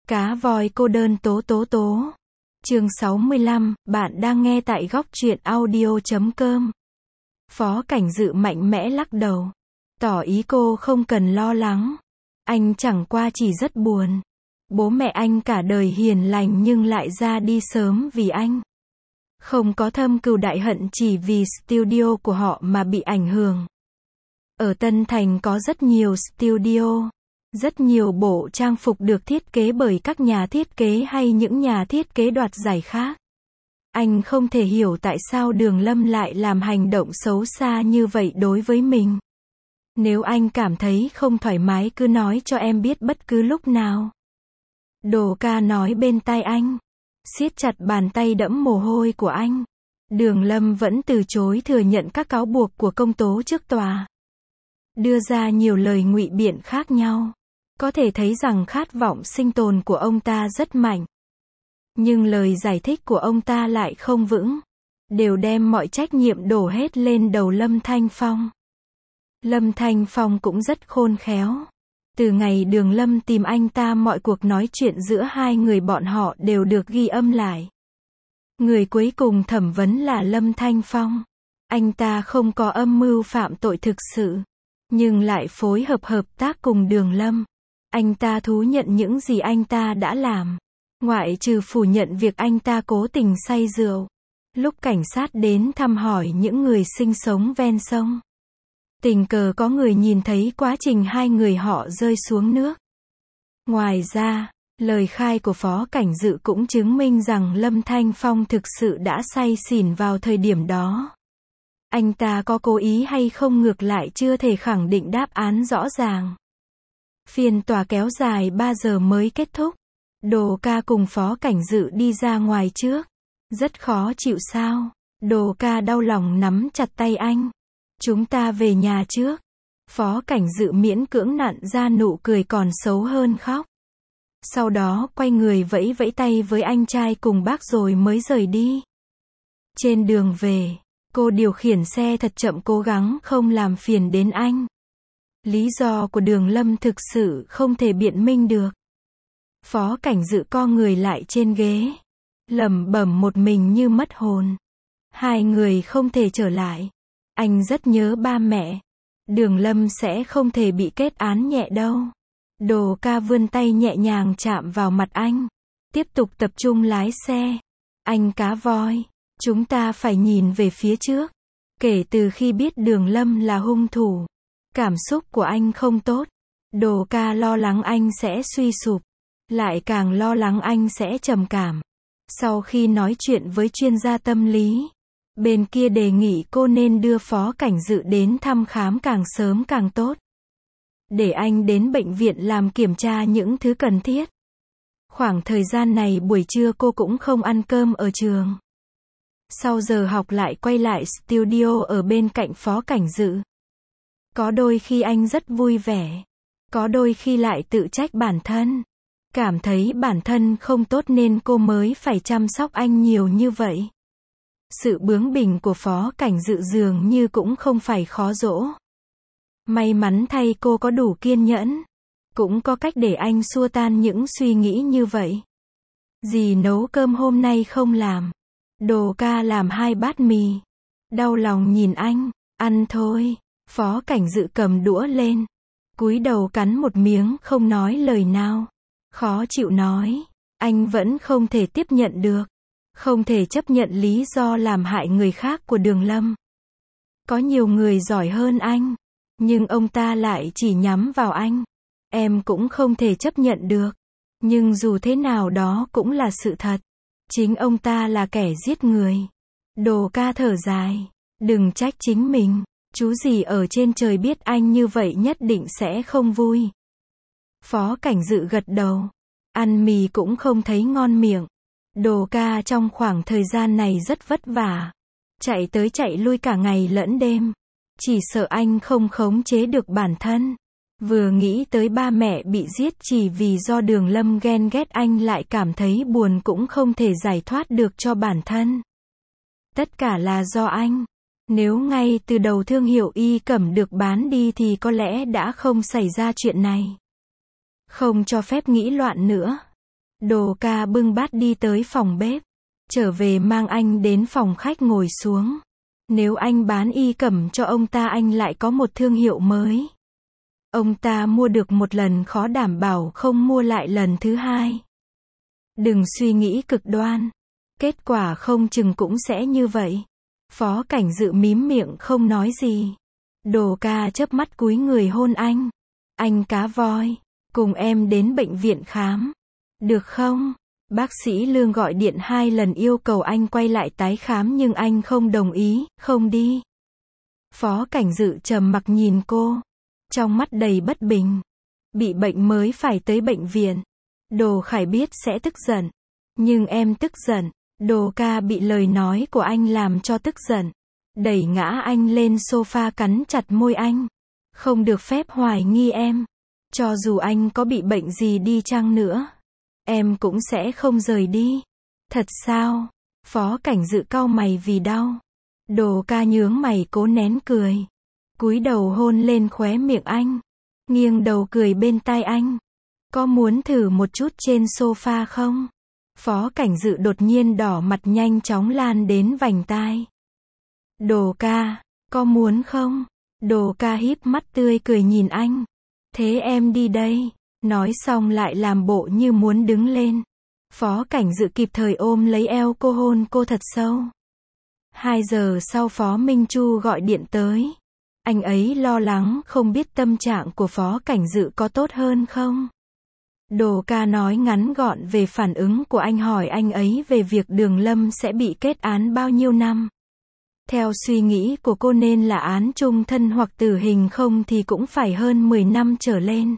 Cá voi cô đơn tố tố tố. Chương 65, bạn đang nghe tại góc truyện audio.com. Phó Cảnh Dự mạnh mẽ lắc đầu. Tỏ ý cô không cần lo lắng. Anh chẳng qua chỉ rất buồn. Bố mẹ anh cả đời hiền lành nhưng lại ra đi sớm vì anh. Không có thâm cừu đại hận chỉ vì studio của họ mà bị ảnh hưởng. Ở Tân Thành có rất nhiều studio. Rất nhiều bộ trang phục được thiết kế bởi các nhà thiết kế hay những nhà thiết kế đoạt giải khác. Anh không thể hiểu tại sao Đường Lâm lại làm hành động xấu xa như vậy đối với mình. Nếu anh cảm thấy không thoải mái cứ nói cho em biết bất cứ lúc nào. Đồ ca nói bên tai anh. Siết chặt bàn tay đẫm mồ hôi của anh. Đường Lâm vẫn từ chối thừa nhận các cáo buộc của công tố trước tòa. Đưa ra nhiều lời ngụy biện khác nhau. Có thể thấy rằng khát vọng sinh tồn của ông ta rất mạnh. Nhưng lời giải thích của ông ta lại không vững. Đều đem mọi trách nhiệm đổ hết lên đầu Lâm Thanh Phong. Lâm Thanh Phong cũng rất khôn khéo. Từ ngày Đường Lâm tìm anh ta mọi cuộc nói chuyện giữa hai người bọn họ đều được ghi âm lại. Người cuối cùng thẩm vấn là Lâm Thanh Phong. Anh ta không có âm mưu phạm tội thực sự. Nhưng lại phối hợp tác cùng Đường Lâm. Anh ta thú nhận những gì anh ta đã làm. Ngoại trừ phủ nhận việc anh ta cố tình say rượu. Lúc cảnh sát đến thăm hỏi những người sinh sống ven sông. Tình cờ có người nhìn thấy quá trình hai người họ rơi xuống nước. Ngoài ra, lời khai của Phó Cảnh Dự cũng chứng minh rằng Lâm Thanh Phong thực sự đã say xỉn vào thời điểm đó. Anh ta có cố ý hay không ngược lại chưa thể khẳng định đáp án rõ ràng. Phiên tòa kéo dài 3 giờ mới kết thúc. Đồ ca cùng Phó Cảnh Dự đi ra ngoài trước. Rất khó chịu sao? Đồ ca đau lòng nắm chặt tay anh. Chúng ta về nhà trước. Phó Cảnh Dự miễn cưỡng nặn ra nụ cười còn xấu hơn khóc. Sau đó quay người vẫy vẫy tay với anh trai cùng bác rồi mới rời đi. Trên đường về, cô điều khiển xe thật chậm cố gắng không làm phiền đến anh. Lý do của Đường Lâm thực sự không thể biện minh được. Phó Cảnh Dự co người lại trên ghế. Lẩm bẩm một mình như mất hồn. Hai người không thể trở lại. Anh rất nhớ ba mẹ. Đường Lâm sẽ không thể bị kết án nhẹ đâu. Đồ ca vươn tay nhẹ nhàng chạm vào mặt anh. Tiếp tục tập trung lái xe. Anh cá voi. Chúng ta phải nhìn về phía trước. Kể từ khi biết Đường Lâm là hung thủ. Cảm xúc của anh không tốt. Đồ ca lo lắng anh sẽ suy sụp. Lại càng lo lắng anh sẽ trầm cảm. Sau khi nói chuyện với chuyên gia tâm lý, bên kia đề nghị cô nên đưa Phó Cảnh Dự đến thăm khám càng sớm càng tốt. Để anh đến bệnh viện làm kiểm tra những thứ cần thiết. Khoảng thời gian này buổi trưa cô cũng không ăn cơm ở trường. Sau giờ học lại quay lại studio ở bên cạnh Phó Cảnh Dự. Có đôi khi anh rất vui vẻ. Có đôi khi lại tự trách bản thân. Cảm thấy bản thân không tốt nên cô mới phải chăm sóc anh nhiều như vậy. Sự bướng bỉnh của Phó Cảnh Dự dường như cũng không phải khó dỗ. May mắn thay cô có đủ kiên nhẫn. Cũng có cách để anh xua tan những suy nghĩ như vậy. Dì nấu cơm hôm nay không làm. Đồ ca làm 2 bát mì. Đau lòng nhìn anh. Ăn thôi. Phó Cảnh Dự cầm đũa lên. Cúi đầu cắn một miếng không nói lời nào. Khó chịu nói. Anh vẫn không thể tiếp nhận được. Không thể chấp nhận lý do làm hại người khác của Đường Lâm. Có nhiều người giỏi hơn anh. Nhưng ông ta lại chỉ nhắm vào anh. Em cũng không thể chấp nhận được. Nhưng dù thế nào đó cũng là sự thật. Chính ông ta là kẻ giết người. Đồ ca thở dài. Đừng trách chính mình. Chú gì ở trên trời biết anh như vậy nhất định sẽ không vui. Phó Cảnh Dự gật đầu. Ăn mì cũng không thấy ngon miệng. Đồ ca trong khoảng thời gian này rất vất vả. Chạy tới chạy lui cả ngày lẫn đêm. Chỉ sợ anh không khống chế được bản thân. Vừa nghĩ tới ba mẹ bị giết chỉ vì do Đường Lâm ghen ghét anh lại cảm thấy buồn cũng không thể giải thoát được cho bản thân. Tất cả là do anh. Nếu ngay từ đầu thương hiệu Y Cẩm được bán đi thì có lẽ đã không xảy ra chuyện này. Không cho phép nghĩ loạn nữa. Đồ ca bưng bát đi tới phòng bếp. Trở về mang anh đến phòng khách ngồi xuống. Nếu anh bán y cẩm cho ông ta anh lại có một thương hiệu mới. Ông ta mua được một lần khó đảm bảo không mua lại lần thứ hai. Đừng suy nghĩ cực đoan. Kết quả không chừng cũng sẽ như vậy. Phó Cảnh Dự mím miệng không nói gì. Đồ ca chớp mắt cúi người hôn anh. Anh cá voi, cùng em đến bệnh viện khám. Được không? Bác sĩ Lương gọi điện 2 lần yêu cầu anh quay lại tái khám nhưng anh không đồng ý, không đi. Phó Cảnh Dự trầm mặc nhìn cô. Trong mắt đầy bất bình. Bị bệnh mới phải tới bệnh viện. Đồ Khải biết sẽ tức giận. Nhưng em tức giận. Đồ ca bị lời nói của anh làm cho tức giận. Đẩy ngã anh lên sofa cắn chặt môi anh. Không được phép hoài nghi em. Cho dù anh có bị bệnh gì đi chăng nữa. Em cũng sẽ không rời đi. Thật sao? Phó Cảnh Dự cau mày vì đau. Đồ ca nhướng mày cố nén cười. Cúi đầu hôn lên khóe miệng anh. Nghiêng đầu cười bên tai anh. Có muốn thử một chút trên sofa không? Phó Cảnh Dự đột nhiên đỏ mặt nhanh chóng lan đến vành tai. Đồ ca, có muốn không? Đồ ca híp mắt tươi cười nhìn anh. Thế em đi đây. Nói xong lại làm bộ như muốn đứng lên. Phó Cảnh Dự kịp thời ôm lấy eo cô hôn cô thật sâu. 2 giờ sau Phó Minh Chu gọi điện tới. Anh ấy lo lắng không biết tâm trạng của Phó Cảnh Dự có tốt hơn không. Đồ ca nói ngắn gọn về phản ứng của anh, hỏi anh ấy về việc Đường Lâm sẽ bị kết án bao nhiêu năm. Theo suy nghĩ của cô nên là án chung thân hoặc tử hình, không thì cũng phải hơn 10 năm trở lên.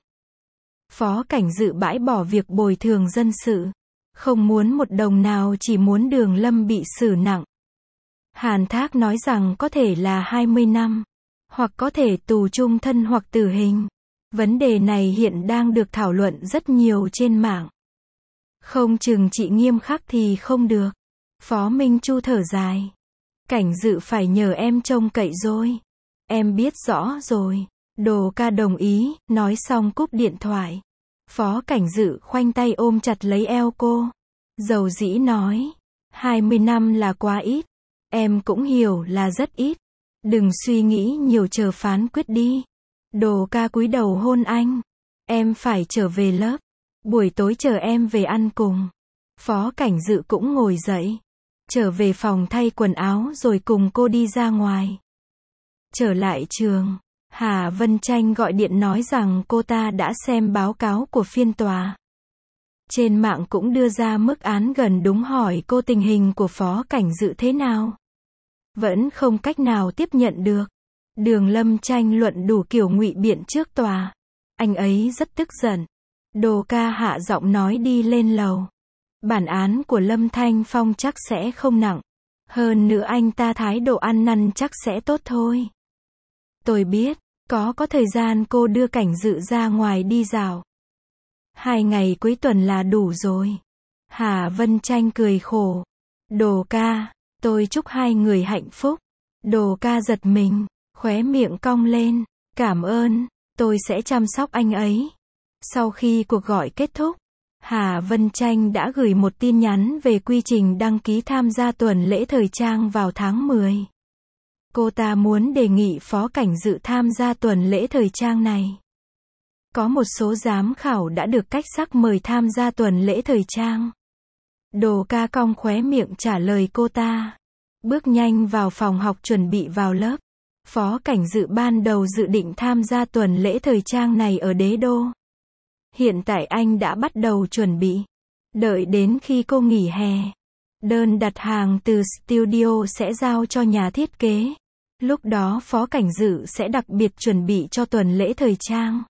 Phó Cảnh Dự bãi bỏ việc bồi thường dân sự. Không muốn một đồng nào, chỉ muốn Đường Lâm bị xử nặng. Hàn Thác nói rằng có thể là 20 năm. Hoặc có thể tù chung thân hoặc tử hình. Vấn đề này hiện đang được thảo luận rất nhiều trên mạng. Không trừng trị nghiêm khắc thì không được. Phó Minh Chu thở dài. Cảnh Dự phải nhờ em trông cậy rồi. Em biết rõ rồi. Đồ ca đồng ý, nói xong cúp điện thoại. Phó Cảnh Dự khoanh tay ôm chặt lấy eo cô. Dầu dĩ nói. 20 năm là quá ít. Em cũng hiểu là rất ít. Đừng suy nghĩ nhiều, chờ phán quyết đi. Đồ ca cúi đầu hôn anh. Em phải trở về lớp. Buổi tối chờ em về ăn cùng. Phó Cảnh Dự cũng ngồi dậy. Trở về phòng thay quần áo rồi cùng cô đi ra ngoài. Trở lại trường. Hà Vân Tranh gọi điện nói rằng cô ta đã xem báo cáo của phiên tòa. Trên mạng cũng đưa ra mức án gần đúng, hỏi cô tình hình của Phó Cảnh Dự thế nào. Vẫn không cách nào tiếp nhận được. Đường Lâm tranh luận đủ kiểu ngụy biện trước tòa. Anh ấy rất tức giận. Đồ ca hạ giọng nói đi lên lầu. Bản án của Lâm Thanh Phong chắc sẽ không nặng. Hơn nữa anh ta thái độ ăn năn chắc sẽ tốt thôi. Tôi biết, có thời gian cô đưa Cảnh Dự ra ngoài đi dạo. 2 ngày cuối tuần là đủ rồi. Hà Vân Tranh cười khổ. Đồ ca, tôi chúc hai người hạnh phúc. Đồ ca giật mình, khóe miệng cong lên. Cảm ơn, tôi sẽ chăm sóc anh ấy. Sau khi cuộc gọi kết thúc, Hà Vân Tranh đã gửi một tin nhắn về quy trình đăng ký tham gia tuần lễ thời trang vào tháng 10. Cô ta muốn đề nghị Phó Cảnh Dự tham gia tuần lễ thời trang này. Có một số giám khảo đã được cách sắc mời tham gia tuần lễ thời trang. Đồ ca cong khóe miệng trả lời cô ta. Bước nhanh vào phòng học chuẩn bị vào lớp. Phó Cảnh Dự ban đầu dự định tham gia tuần lễ thời trang này ở Đế Đô. Hiện tại anh đã bắt đầu chuẩn bị. Đợi đến khi cô nghỉ hè, đơn đặt hàng từ studio sẽ giao cho nhà thiết kế. Lúc đó Phó Cảnh Dự sẽ đặc biệt chuẩn bị cho tuần lễ thời trang.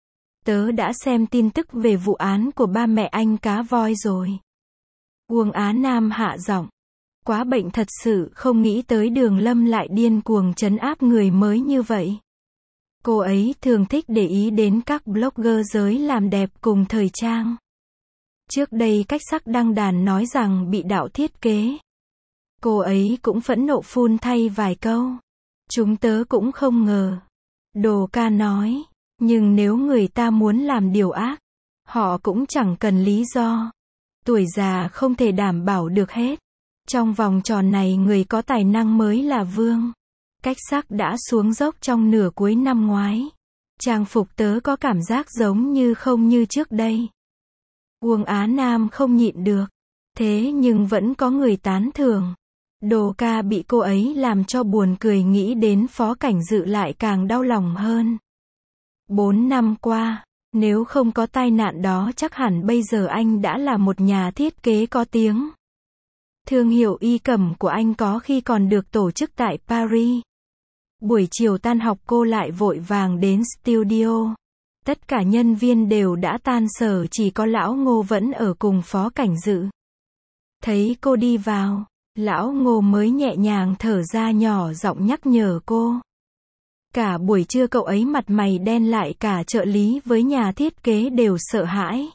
Tớ đã xem tin tức về vụ án của ba mẹ anh cá voi rồi. Uông Á Nam hạ giọng. Quá bệnh thật sự, không nghĩ tới Đường Lâm lại điên cuồng trấn áp người mới như vậy. Cô ấy thường thích để ý đến các blogger giới làm đẹp cùng thời trang. Trước đây Cách Sắc đăng đàn nói rằng bị đạo thiết kế. Cô ấy cũng phẫn nộ phun thay vài câu. Chúng tớ cũng không ngờ. Đồ ca nói. Nhưng nếu người ta muốn làm điều ác, họ cũng chẳng cần lý do. Tuổi già không thể đảm bảo được hết. Trong vòng tròn này người có tài năng mới là vương. Cách sắc đã xuống dốc trong nửa cuối năm ngoái. Trang phục tớ có cảm giác giống như không như trước đây. Uông Á Nam không nhịn được. Thế nhưng vẫn có người tán thưởng. Đồ ca bị cô ấy làm cho buồn cười, nghĩ đến Phó Cảnh Dự lại càng đau lòng hơn. 4 năm qua, nếu không có tai nạn đó chắc hẳn bây giờ anh đã là một nhà thiết kế có tiếng. Thương hiệu y cẩm của anh có khi còn được tổ chức tại Paris. Buổi chiều tan học cô lại vội vàng đến studio. Tất cả nhân viên đều đã tan sở, chỉ có lão Ngô vẫn ở cùng Phó Cảnh Dự. Thấy cô đi vào, lão Ngô mới nhẹ nhàng thở ra, nhỏ giọng nhắc nhở cô. Cả buổi trưa cậu ấy mặt mày đen lại, cả trợ lý với nhà thiết kế đều sợ hãi.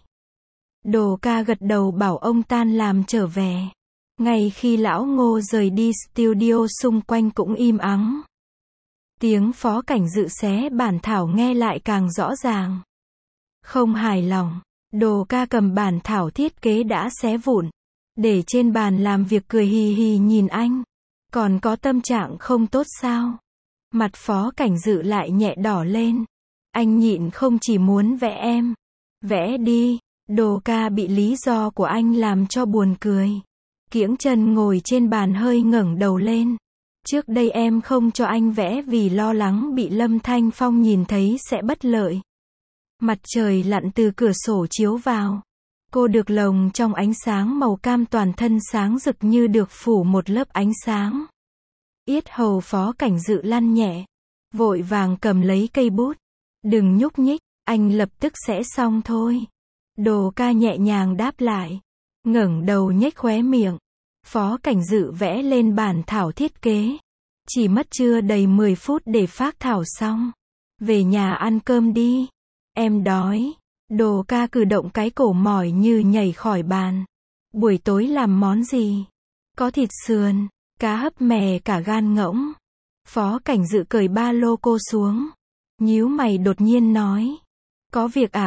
Đồ ca gật đầu bảo ông tan làm trở về. Ngay khi lão Ngô rời đi, studio xung quanh cũng im ắng. Tiếng Phó Cảnh Dự xé bản thảo nghe lại càng rõ ràng. Không hài lòng, Đồ ca cầm bản thảo thiết kế đã xé vụn, để trên bàn làm việc, cười hì hì nhìn anh. Còn có tâm trạng không tốt sao? Mặt Phó Cảnh Dự lại nhẹ đỏ lên. Anh nhịn không, chỉ muốn vẽ em. Vẽ đi. Đồ ca bị lý do của anh làm cho buồn cười. Kiễng chân ngồi trên bàn hơi ngẩng đầu lên. Trước đây em không cho anh vẽ vì lo lắng bị Lâm Thanh Phong nhìn thấy sẽ bất lợi. Mặt trời lặn từ cửa sổ chiếu vào. Cô được lồng trong ánh sáng màu cam, toàn thân sáng rực như được phủ một lớp ánh sáng. Yết hầu Phó Cảnh Dự lăn nhẹ. Vội vàng cầm lấy cây bút. Đừng nhúc nhích, anh lập tức sẽ xong thôi. Đồ ca nhẹ nhàng đáp lại. Ngẩng đầu nhếch khóe miệng. Phó Cảnh Dự vẽ lên bản thảo thiết kế. Chỉ mất chưa đầy 10 phút để phác thảo xong. Về nhà ăn cơm đi. Em đói. Đồ ca cử động cái cổ mỏi như nhảy khỏi bàn. Buổi tối làm món gì? Có thịt sườn, cá hấp mè, cả gan ngỗng. Phó Cảnh Dự cởi ba lô cô xuống. Nhíu mày đột nhiên nói. Có việc à?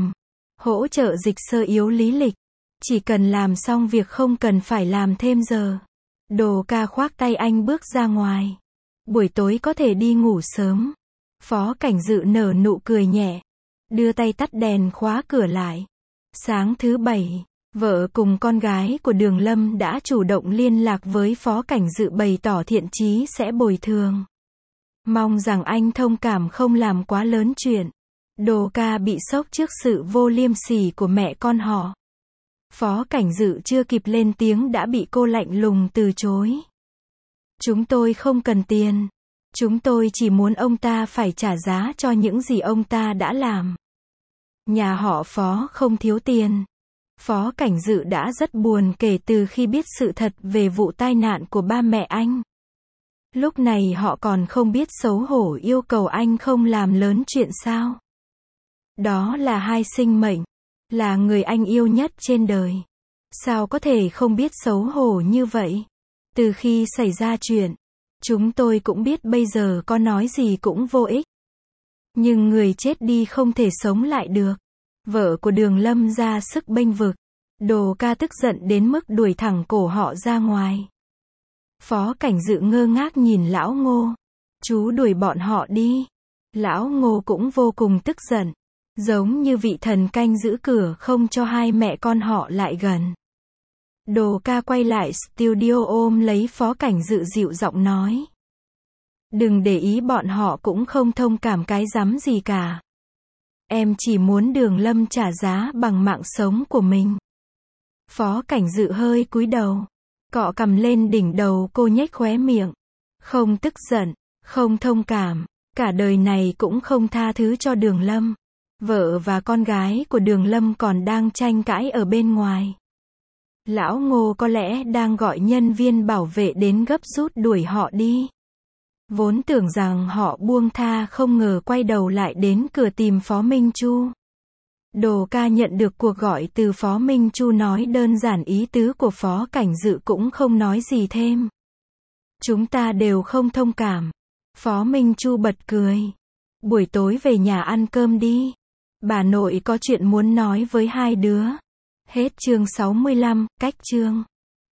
Hỗ trợ Dịch sơ yếu lý lịch. Chỉ cần làm xong việc, không cần phải làm thêm giờ. Đồ ca khoác tay anh bước ra ngoài. Buổi tối có thể đi ngủ sớm. Phó Cảnh Dự nở nụ cười nhẹ. Đưa tay tắt đèn, khóa cửa lại. Sáng thứ Bảy, vợ cùng con gái của Đường Lâm đã chủ động liên lạc với Phó Cảnh Dự, bày tỏ thiện chí sẽ bồi thường. Mong rằng anh thông cảm, không làm quá lớn chuyện. Đồ ca bị sốc trước sự vô liêm sỉ của mẹ con họ. Phó Cảnh Dự chưa kịp lên tiếng đã bị cô lạnh lùng từ chối. Chúng tôi không cần tiền. Chúng tôi chỉ muốn ông ta phải trả giá cho những gì ông ta đã làm. Nhà họ Phó không thiếu tiền. Phó Cảnh Dự đã rất buồn kể từ khi biết sự thật về vụ tai nạn của ba mẹ anh. Lúc này họ còn không biết xấu hổ yêu cầu anh không làm lớn chuyện sao. Đó là hai sinh mệnh, là người anh yêu nhất trên đời. Sao có thể không biết xấu hổ như vậy? Từ khi xảy ra chuyện, chúng tôi cũng biết bây giờ có nói gì cũng vô ích. Nhưng người chết đi không thể sống lại được. Vợ của Đường Lâm ra sức bênh vực. Đồ ca tức giận đến mức đuổi thẳng cổ họ ra ngoài. Phó Cảnh Dự ngơ ngác nhìn lão Ngô. Chú đuổi bọn họ đi. Lão Ngô cũng vô cùng tức giận. Giống như vị thần canh giữ cửa không cho hai mẹ con họ lại gần. Đồ ca quay lại studio ôm lấy Phó Cảnh Dự, dịu giọng nói. Đừng để ý, bọn họ cũng không thông cảm cái rắm gì cả. Em chỉ muốn Đường Lâm trả giá bằng mạng sống của mình. Phó Cảnh Dự hơi cúi đầu, cọ cằm lên đỉnh đầu cô, nhếch khóe miệng. Không tức giận, không thông cảm, cả đời này cũng không tha thứ cho Đường Lâm. Vợ và con gái của Đường Lâm còn đang tranh cãi ở bên ngoài. Lão Ngô có lẽ đang gọi nhân viên bảo vệ đến gấp rút đuổi họ đi. Vốn tưởng rằng họ buông tha, không ngờ quay đầu lại đến cửa tìm Phó Minh Chu. Đồ ca nhận được cuộc gọi từ Phó Minh Chu, nói đơn giản ý tứ của Phó Cảnh Dự, cũng không nói gì thêm. Chúng ta đều không thông cảm. Phó Minh Chu bật cười. Buổi tối về nhà ăn cơm đi. Bà nội có chuyện muốn nói với hai đứa. Hết chương 65, cách chương.